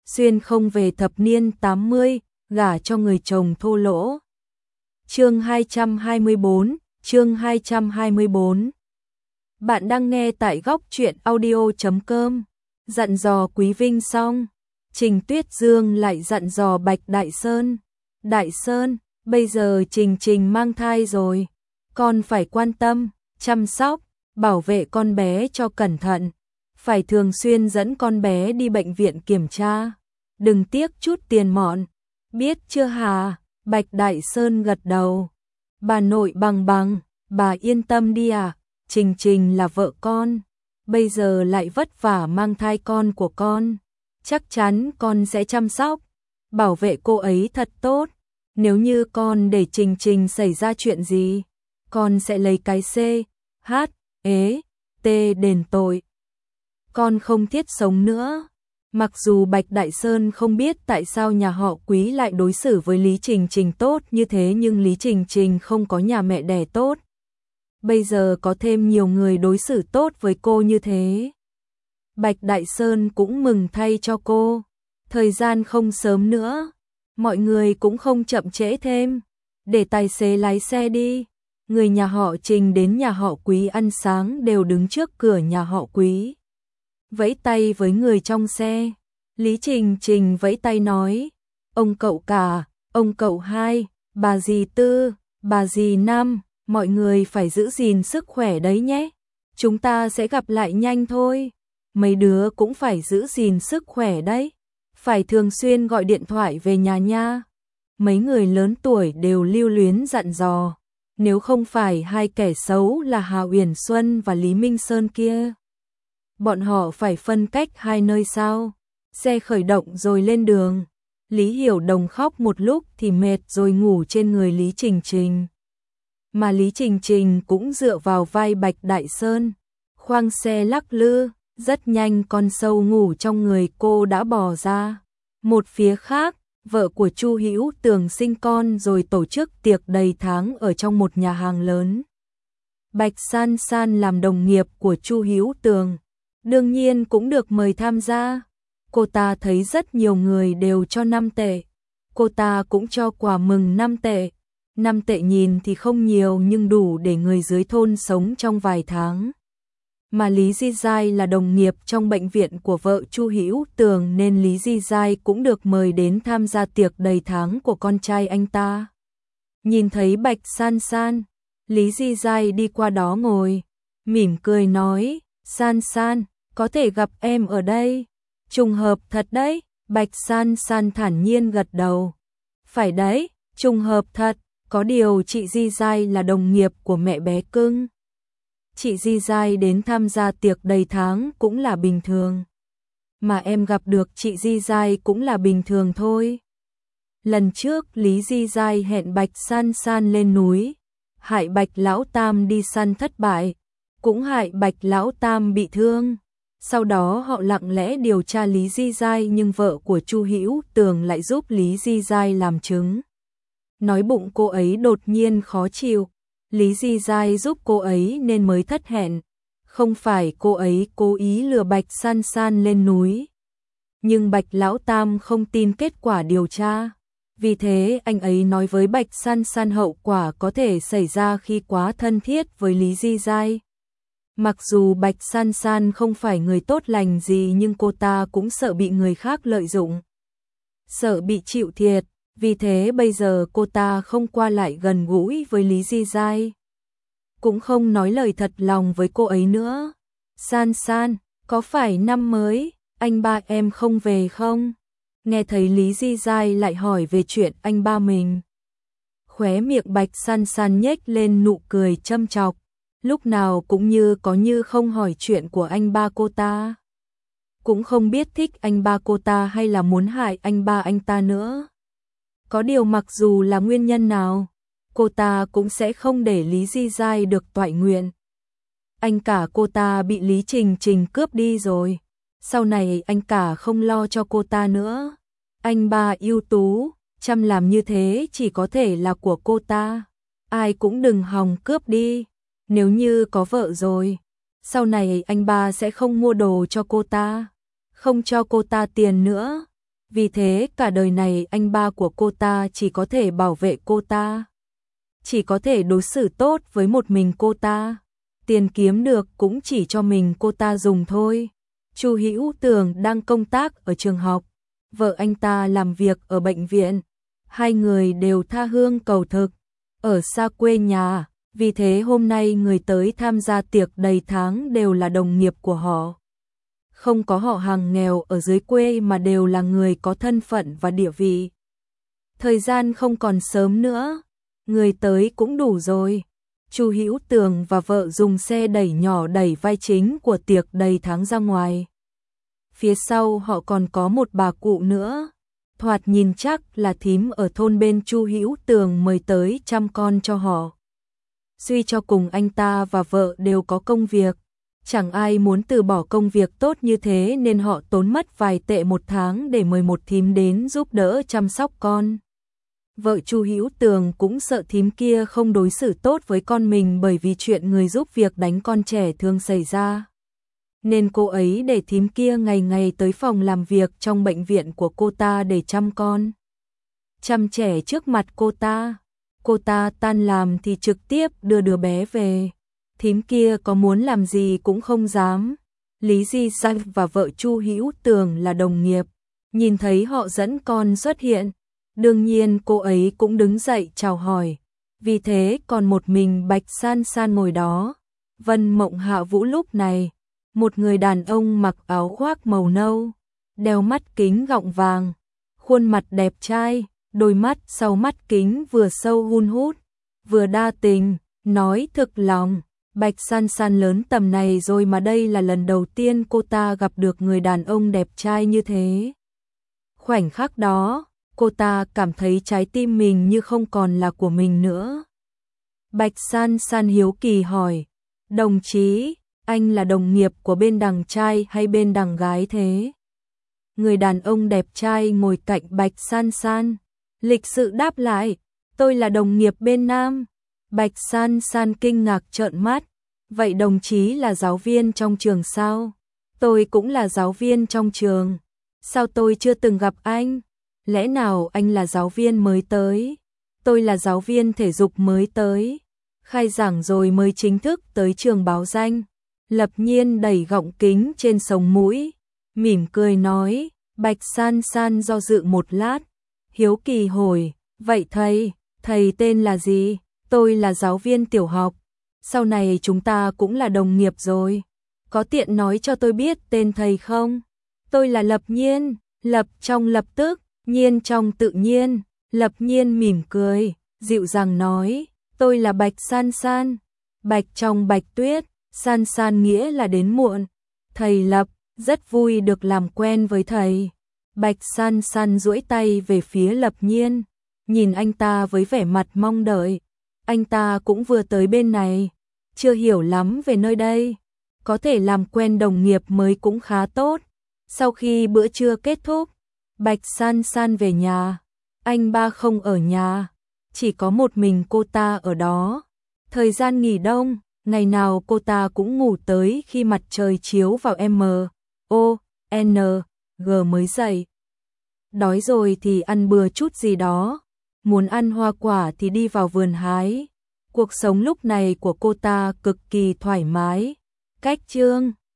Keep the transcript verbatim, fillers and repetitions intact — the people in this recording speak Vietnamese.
xuyên không về thập niên tám mươi, gả cho người chồng thô lỗ. Chương hai trăm hai mươi tư, chương hai trăm hai mươi tư. Bạn đang nghe tại góc truyện audio chấm com. Dặn dò Quý Vinh xong, Trình Tuyết Dương lại dặn dò Bạch Đại Sơn. Đại Sơn, bây giờ Trình Trình mang thai rồi, con phải quan tâm, chăm sóc, bảo vệ con bé cho cẩn thận. Phải thường xuyên dẫn con bé đi bệnh viện kiểm tra, đừng tiếc chút tiền mọn. Biết chưa hả? Bạch Đại Sơn gật đầu. Bà nội bằng bằng, bà yên tâm đi à, Trình Trình là vợ con, bây giờ lại vất vả mang thai con của con. Chắc chắn con sẽ chăm sóc, bảo vệ cô ấy thật tốt. Nếu như con để Trình Trình xảy ra chuyện gì, con sẽ lấy cái C, H, ế, T đền tội. Con không thiết sống nữa. Mặc dù Bạch Đại Sơn không biết tại sao nhà họ Quý lại đối xử với Lý Trình Trình tốt như thế, nhưng Lý Trình Trình không có nhà mẹ đẻ tốt. Bây giờ có thêm nhiều người đối xử tốt với cô như thế, Bạch Đại Sơn cũng mừng thay cho cô. Thời gian không sớm nữa, mọi người cũng không chậm trễ thêm, để tài xế lái xe đi. Người nhà họ Trình đến nhà họ Quý ăn sáng đều đứng trước cửa nhà họ Quý, vẫy tay với người trong xe. Lý Trình Trình vẫy tay nói, ông cậu cả, ông cậu hai, bà dì tư, bà dì năm, mọi người phải giữ gìn sức khỏe đấy nhé. Chúng ta sẽ gặp lại nhanh thôi. Mấy đứa cũng phải giữ gìn sức khỏe đấy, phải thường xuyên gọi điện thoại về nhà nha. Mấy người lớn tuổi đều lưu luyến dặn dò, nếu không phải hai kẻ xấu là Hà Uyển Xuân và Lý Minh Sơn kia, bọn họ phải phân cách hai nơi sao. Xe khởi động rồi lên đường. Lý Hiểu Đồng khóc một lúc thì mệt rồi ngủ trên người Lý Trình Trình, mà Lý Trình Trình cũng dựa vào vai Bạch Đại Sơn. Khoang xe lắc lư, rất nhanh con sâu ngủ trong người cô đã bò ra. Một phía khác, vợ của Chu Hữu Tường sinh con rồi tổ chức tiệc đầy tháng ở trong một nhà hàng lớn. Bạch San San làm đồng nghiệp của Chu Hữu Tường, đương nhiên cũng được mời tham gia. Cô ta thấy rất nhiều người đều cho năm tệ, cô ta cũng cho quà mừng năm tệ. Năm tệ nhìn thì không nhiều nhưng đủ để người dưới thôn sống trong vài tháng. Mà Lý Di Giai là đồng nghiệp trong bệnh viện của vợ Chu Hữu Tường nên Lý Di Giai cũng được mời đến tham gia tiệc đầy tháng của con trai anh ta. Nhìn thấy Bạch San San, Lý Di Giai đi qua đó ngồi, mỉm cười nói, San San, có thể gặp em ở đây. Trùng hợp thật đấy. Bạch San San thản nhiên gật đầu. Phải đấy, trùng hợp thật, có điều chị Di Giai là đồng nghiệp của mẹ bé cưng. Chị Di Giai đến tham gia tiệc đầy tháng cũng là bình thường, mà em gặp được chị Di Giai cũng là bình thường thôi. Lần trước Lý Di Giai hẹn Bạch San San lên núi, hại Bạch Lão Tam đi săn thất bại, cũng hại Bạch Lão Tam bị thương. Sau đó họ lặng lẽ điều tra Lý Di Giai, nhưng vợ của Chu Hữu Tường lại giúp Lý Di Giai làm chứng, nói bụng cô ấy đột nhiên khó chịu. Lý Di Giai giúp cô ấy nên mới thất hẹn, không phải cô ấy cố ý lừa Bạch San San lên núi. Nhưng Bạch Lão Tam không tin kết quả điều tra, vì thế anh ấy nói với Bạch San San hậu quả có thể xảy ra khi quá thân thiết với Lý Di Giai. Mặc dù Bạch San San không phải người tốt lành gì nhưng cô ta cũng sợ bị người khác lợi dụng, sợ bị chịu thiệt. Vì thế bây giờ cô ta không qua lại gần gũi với Lý Di Giai, cũng không nói lời thật lòng với cô ấy nữa. San San, có phải năm mới anh ba em không về không? Nghe thấy Lý Di Giai lại hỏi về chuyện anh ba mình, khóe miệng Bạch San San nhếch lên nụ cười châm chọc, lúc nào cũng như có như không hỏi chuyện của anh ba cô ta. Cũng không biết thích anh ba cô ta hay là muốn hại anh ba anh ta nữa. Có điều mặc dù là nguyên nhân nào, cô ta cũng sẽ không để Lý Di Giai được toại nguyện. Anh cả cô ta bị Lý Trình Trình cướp đi rồi, sau này anh cả không lo cho cô ta nữa. Anh ba ưu tú, chăm làm như thế chỉ có thể là của cô ta, ai cũng đừng hòng cướp đi. Nếu như có vợ rồi, sau này anh ba sẽ không mua đồ cho cô ta, không cho cô ta tiền nữa. vì thế cả đời này anh ba của cô ta chỉ có thể bảo vệ cô ta, chỉ có thể đối xử tốt với một mình cô ta, tiền kiếm được cũng chỉ cho mình cô ta dùng thôi. Chu Hữu Tường đang công tác ở trường học, vợ anh ta làm việc ở bệnh viện, hai người đều tha hương cầu thực, ở xa quê nhà, vì thế hôm nay người tới tham gia tiệc đầy tháng đều là đồng nghiệp của họ. Không có họ hàng nghèo ở dưới quê mà đều là người có thân phận và địa vị. Thời gian không còn sớm nữa, người tới cũng đủ rồi. Chu Hữu Tường và vợ dùng xe đẩy nhỏ đẩy vai chính của tiệc đầy tháng ra ngoài. Phía sau họ còn có một bà cụ nữa, thoạt nhìn chắc là thím ở thôn bên Chu Hữu Tường mời tới chăm con cho họ. Suy cho cùng anh ta và vợ đều có công việc, chẳng ai muốn từ bỏ công việc tốt như thế nên họ tốn mất vài tệ một tháng để mời một thím đến giúp đỡ chăm sóc con. Vợ Chu Hữu Tường cũng sợ thím kia không đối xử tốt với con mình bởi vì chuyện người giúp việc đánh con trẻ thường xảy ra. Nên cô ấy để thím kia ngày ngày tới phòng làm việc trong bệnh viện của cô ta để chăm con, chăm trẻ trước mặt cô ta. Cô ta tan làm thì trực tiếp đưa đứa bé về. Thím kia có muốn làm gì cũng không dám. Lý Di Danh và vợ Chu Hữu Tường là đồng nghiệp, nhìn thấy họ dẫn con xuất hiện, đương nhiên cô ấy cũng đứng dậy chào hỏi. Vì thế còn một mình Bạch San San ngồi đó. Vân Mộng Hạ Vũ lúc này, một người đàn ông mặc áo khoác màu nâu, đeo mắt kính gọng vàng, khuôn mặt đẹp trai, đôi mắt sau mắt kính vừa sâu hun hút, vừa đa tình, nói thực lòng. Bạch San San lớn tầm này rồi mà đây là lần đầu tiên cô ta gặp được người đàn ông đẹp trai như thế. Khoảnh khắc đó, cô ta cảm thấy trái tim mình như không còn là của mình nữa. Bạch San San hiếu kỳ hỏi, đồng chí, anh là đồng nghiệp của bên đằng trai hay bên đằng gái thế? Người đàn ông đẹp trai ngồi cạnh Bạch San San, lịch sự đáp lại, tôi là đồng nghiệp bên nam. Bạch San San kinh ngạc trợn mắt, vậy đồng chí là giáo viên trong trường sao? Tôi cũng là giáo viên trong trường. Sao tôi chưa từng gặp anh? Lẽ nào anh là giáo viên mới tới? Tôi là giáo viên thể dục mới tới. Khai giảng rồi mới chính thức tới trường báo danh. Lập Nhiên đẩy gọng kính trên sống mũi, mỉm cười nói. Bạch San San do dự một lát, hiếu kỳ hỏi, vậy thầy, thầy tên là gì? Tôi là giáo viên tiểu học. Sau này chúng ta cũng là đồng nghiệp rồi. Có tiện nói cho tôi biết tên thầy không? Tôi là Lập Nhiên. Lập trong lập tức, nhiên trong tự nhiên. Lập Nhiên mỉm cười, dịu dàng nói, tôi là Bạch San San. Bạch trong Bạch Tuyết, San San nghĩa là đến muộn. Thầy Lập, rất vui được làm quen với thầy. Bạch San San duỗi tay về phía Lập Nhiên, nhìn anh ta với vẻ mặt mong đợi. Anh ta cũng vừa tới bên này, chưa hiểu lắm về nơi đây, có thể làm quen đồng nghiệp mới cũng khá tốt. Sau khi bữa trưa kết thúc, Bạch San San về nhà, anh ba không ở nhà, chỉ có một mình cô ta ở đó. Thời gian nghỉ đông, ngày nào cô ta cũng ngủ tới khi mặt trời chiếu vào M, O, N, G mới dậy. Đói rồi thì ăn bừa chút gì đó, muốn ăn hoa quả thì đi vào vườn hái. Cuộc sống lúc này của cô ta cực kỳ thoải mái. Cách chương